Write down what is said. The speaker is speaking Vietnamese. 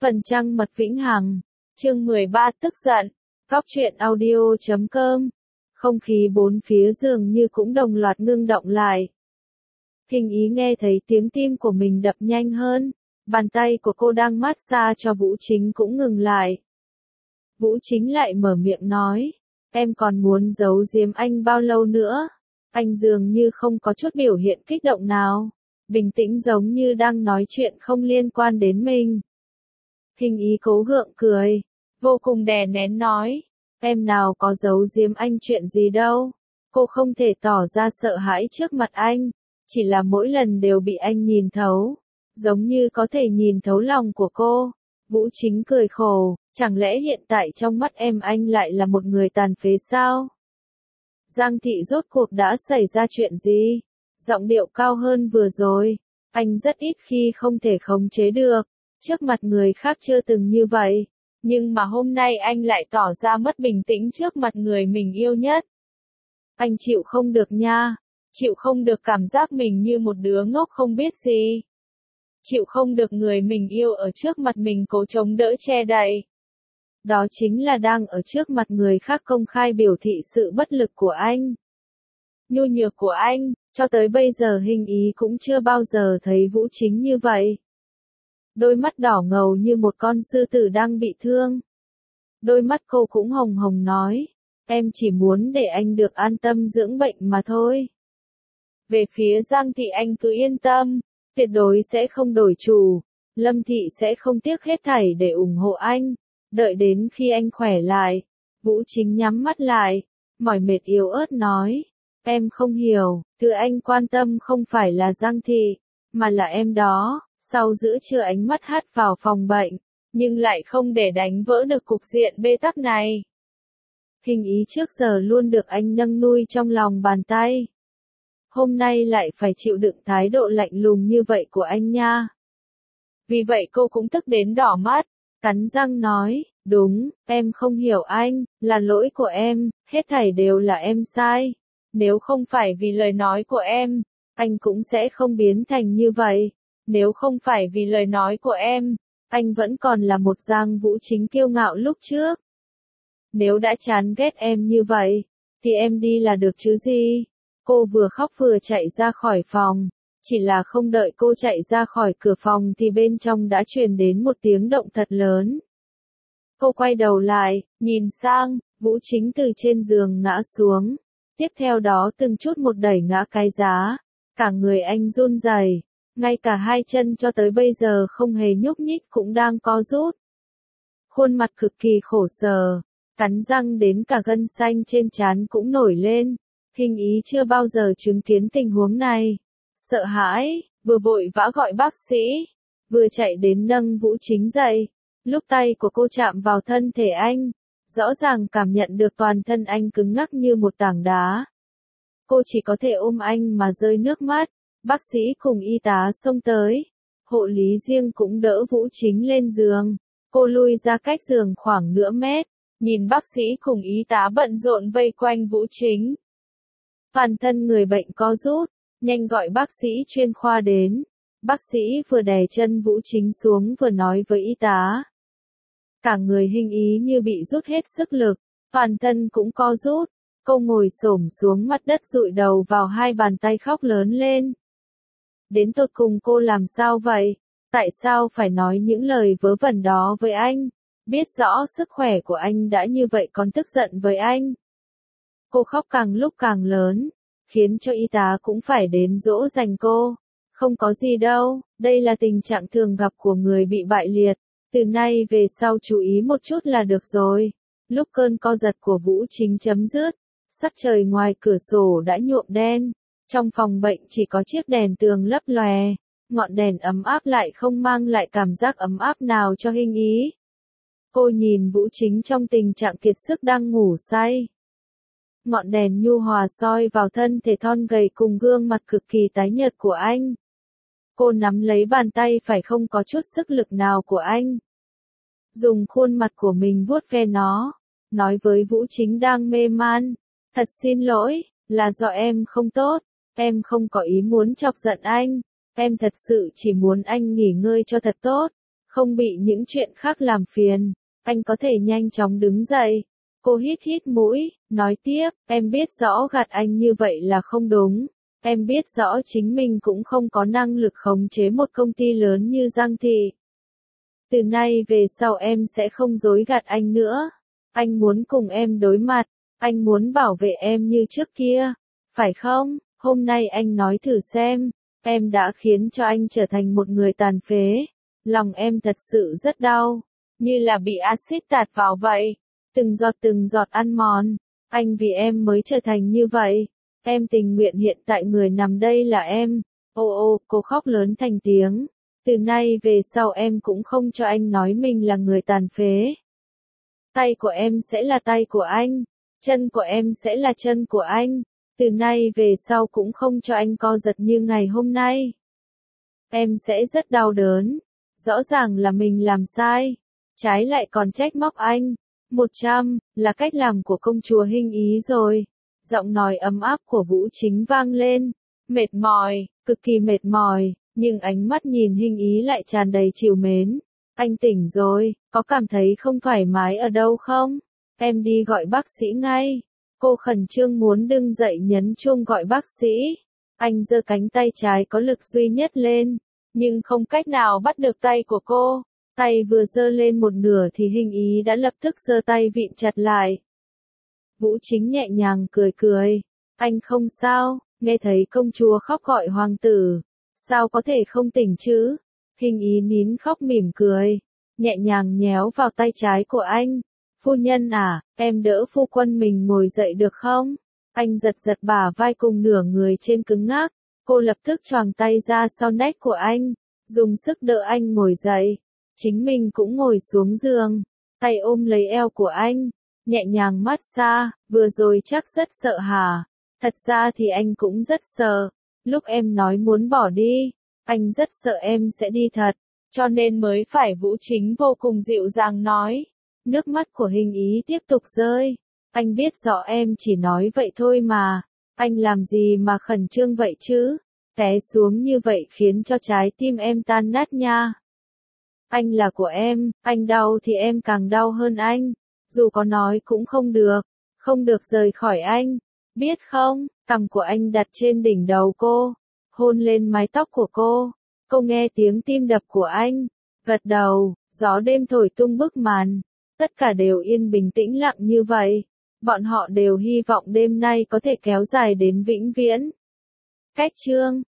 Phần trăng mật vĩnh hằng. Chương 13 tức giận. Góc truyện audio.com. Không khí bốn phía dường như cũng đồng loạt ngưng động lại. Hình ý nghe thấy tiếng tim của mình đập nhanh hơn. Bàn tay của cô đang mát xa cho Vũ Chính cũng ngừng lại. Vũ Chính lại mở miệng nói. Em còn muốn giấu giếm anh bao lâu nữa? Anh dường như không có chút biểu hiện kích động nào. Bình tĩnh giống như đang nói chuyện không liên quan đến mình. Hình ý cố gượng cười. Vô cùng đè nén nói. Em nào có giấu giếm anh chuyện gì đâu. Cô không thể tỏ ra sợ hãi trước mặt anh. Chỉ là mỗi lần đều bị anh nhìn thấu. Giống như có thể nhìn thấu lòng của cô. Vũ Chính cười khổ. Chẳng lẽ hiện tại trong mắt em anh lại là một người tàn phế sao? Giang Thị rốt cuộc đã xảy ra chuyện gì? Giọng điệu cao hơn vừa rồi. Anh rất ít khi không thể khống chế được. Trước mặt người khác chưa từng như vậy. Nhưng mà hôm nay anh lại tỏ ra mất bình tĩnh trước mặt người mình yêu nhất. Anh chịu không được nha. Chịu không được cảm giác mình như một đứa ngốc không biết gì. Chịu không được người mình yêu ở trước mặt mình cố chống đỡ che đậy. Đó chính là đang ở trước mặt người khác công khai biểu thị sự bất lực của anh. Nhu nhược của anh, cho tới bây giờ Hình ý cũng chưa bao giờ thấy Vũ Chính như vậy. Đôi mắt đỏ ngầu như một con sư tử đang bị thương. Đôi mắt cô cũng hồng hồng nói, em chỉ muốn để anh được an tâm dưỡng bệnh mà thôi. Về phía Giang Thị anh cứ yên tâm, tuyệt đối sẽ không đổi chủ. Lâm Thị sẽ không tiếc hết thảy để ủng hộ anh. Đợi đến khi anh khỏe lại, Vũ Chính nhắm mắt lại, mỏi mệt yếu ớt nói, em không hiểu, thứ anh quan tâm không phải là Giang Thị, mà là em đó. Sau giữa trưa ánh mắt hắt vào phòng bệnh, nhưng lại không để đánh vỡ được cục diện bế tắc này. Hình ý trước giờ luôn được anh nâng nuôi trong lòng bàn tay. Hôm nay lại phải chịu đựng thái độ lạnh lùng như vậy của anh nha. Vì vậy cô cũng tức đến đỏ mắt, cắn răng nói, đúng, em không hiểu anh, là lỗi của em, hết thảy đều là em sai. Nếu không phải vì lời nói của em, anh cũng sẽ không biến thành như vậy. Nếu không phải vì lời nói của em, anh vẫn còn là một Giang Vũ Chính kiêu ngạo lúc trước. Nếu đã chán ghét em như vậy, thì em đi là được chứ gì? Cô vừa khóc vừa chạy ra khỏi phòng. Chỉ là không đợi cô chạy ra khỏi cửa phòng thì bên trong đã truyền đến một tiếng động thật lớn. Cô quay đầu lại, nhìn sang, Vũ Chính từ trên giường ngã xuống. Tiếp theo đó từng chút một đẩy ngã cái giá. Cả người anh run rẩy. Ngay cả hai chân cho tới bây giờ không hề nhúc nhích cũng đang co rút. Khuôn mặt cực kỳ khổ sở, cắn răng đến cả gân xanh trên trán cũng nổi lên. Hình ý chưa bao giờ chứng kiến tình huống này. Sợ hãi, vừa vội vã gọi bác sĩ, vừa chạy đến nâng Vũ Chính dậy. Lúc tay của cô chạm vào thân thể anh, rõ ràng cảm nhận được toàn thân anh cứng ngắc như một tảng đá. Cô chỉ có thể ôm anh mà rơi nước mắt. Bác sĩ cùng y tá xông tới. Hộ lý riêng cũng đỡ Vũ Chính lên giường. Cô lui ra cách giường khoảng nửa mét. Nhìn bác sĩ cùng y tá bận rộn vây quanh Vũ Chính. Toàn thân người bệnh co rút. Nhanh gọi bác sĩ chuyên khoa đến. Bác sĩ vừa đè chân Vũ Chính xuống vừa nói với y tá. Cả người Hình ý như bị rút hết sức lực. Toàn thân cũng co rút. Cô ngồi xổm xuống mặt đất dụi đầu vào hai bàn tay khóc lớn lên. Đến tột cùng cô làm sao vậy? Tại sao phải nói những lời vớ vẩn đó với anh? Biết rõ sức khỏe của anh đã như vậy còn tức giận với anh. Cô khóc càng lúc càng lớn, khiến cho y tá cũng phải đến dỗ dành cô. Không có gì đâu, đây là tình trạng thường gặp của người bị bại liệt. Từ nay về sau chú ý một chút là được rồi. Lúc cơn co giật của Vũ Chính chấm dứt, sắc trời ngoài cửa sổ đã nhuộm đen. Trong phòng bệnh chỉ có chiếc đèn tường lấp lòe, ngọn đèn ấm áp lại không mang lại cảm giác ấm áp nào cho Hình ý. Cô nhìn Vũ Chính trong tình trạng kiệt sức đang ngủ say. Ngọn đèn nhu hòa soi vào thân thể thon gầy cùng gương mặt cực kỳ tái nhợt của anh. Cô nắm lấy bàn tay phải không có chút sức lực nào của anh. Dùng khuôn mặt của mình vuốt ve nó, nói với Vũ Chính đang mê man. Thật xin lỗi, là do em không tốt. Em không có ý muốn chọc giận anh, em thật sự chỉ muốn anh nghỉ ngơi cho thật tốt, không bị những chuyện khác làm phiền. Anh có thể nhanh chóng đứng dậy. Cô hít hít mũi, nói tiếp, em biết rõ gạt anh như vậy là không đúng. Em biết rõ chính mình cũng không có năng lực khống chế một công ty lớn như Giang Thị. Từ nay về sau em sẽ không dối gạt anh nữa. Anh muốn cùng em đối mặt, anh muốn bảo vệ em như trước kia, phải không? Hôm nay anh nói thử xem, em đã khiến cho anh trở thành một người tàn phế. Lòng em thật sự rất đau, như là bị axit tạt vào vậy. Từng giọt ăn mòn. Anh vì em mới trở thành như vậy. Em tình nguyện hiện tại người nằm đây là em. Ô, cô khóc lớn thành tiếng. Từ nay về sau em cũng không cho anh nói mình là người tàn phế. Tay của em sẽ là tay của anh. Chân của em sẽ là chân của anh. Từ nay về sau cũng không cho anh co giật như ngày hôm nay. Em sẽ rất đau đớn. Rõ ràng là mình làm sai. Trái lại còn trách móc anh. 100, là cách làm của công chúa Hinh Ý rồi. Giọng nói ấm áp của Vũ Chính vang lên. Mệt mỏi, cực kỳ mệt mỏi, nhưng ánh mắt nhìn Hinh Ý lại tràn đầy trìu mến. Anh tỉnh rồi, có cảm thấy không thoải mái ở đâu không? Em đi gọi bác sĩ ngay. Cô khẩn trương muốn đứng dậy nhấn chuông gọi bác sĩ. Anh giơ cánh tay trái có lực duy nhất lên, nhưng không cách nào bắt được tay của cô. Tay vừa giơ lên một nửa thì Hinh Ý đã lập tức giơ tay vịn chặt lại. Vũ Chính nhẹ nhàng cười cười. Anh không sao, nghe thấy công chúa khóc gọi hoàng tử. Sao có thể không tỉnh chứ? Hinh Ý nín khóc mỉm cười, nhẹ nhàng nhéo vào tay trái của anh. Phu nhân à, em đỡ phu quân mình ngồi dậy được không? Anh giật giật bả vai cùng nửa người trên cứng ngắc. Cô lập tức choàng tay ra sau nách của anh, dùng sức đỡ anh ngồi dậy. Chính mình cũng ngồi xuống giường, tay ôm lấy eo của anh, nhẹ nhàng massage. Vừa rồi chắc rất sợ hả? Thật ra thì anh cũng rất sợ. Lúc em nói muốn bỏ đi, anh rất sợ em sẽ đi thật, cho nên mới phải. Vũ Chính vô cùng dịu dàng nói. Nước mắt của Hinh Ý tiếp tục rơi. Anh biết rõ em chỉ nói vậy thôi mà. Anh làm gì mà khẩn trương vậy chứ? Té xuống như vậy khiến cho trái tim em tan nát nha. Anh là của em, anh đau thì em càng đau hơn anh. Dù có nói cũng không được rời khỏi anh. Biết không, cằm của anh đặt trên đỉnh đầu cô, hôn lên mái tóc của cô. Cô nghe tiếng tim đập của anh, gật đầu. Gió đêm thổi tung bức màn. Tất cả đều yên bình tĩnh lặng như vậy. Bọn họ đều hy vọng đêm nay có thể kéo dài đến vĩnh viễn. Cách chương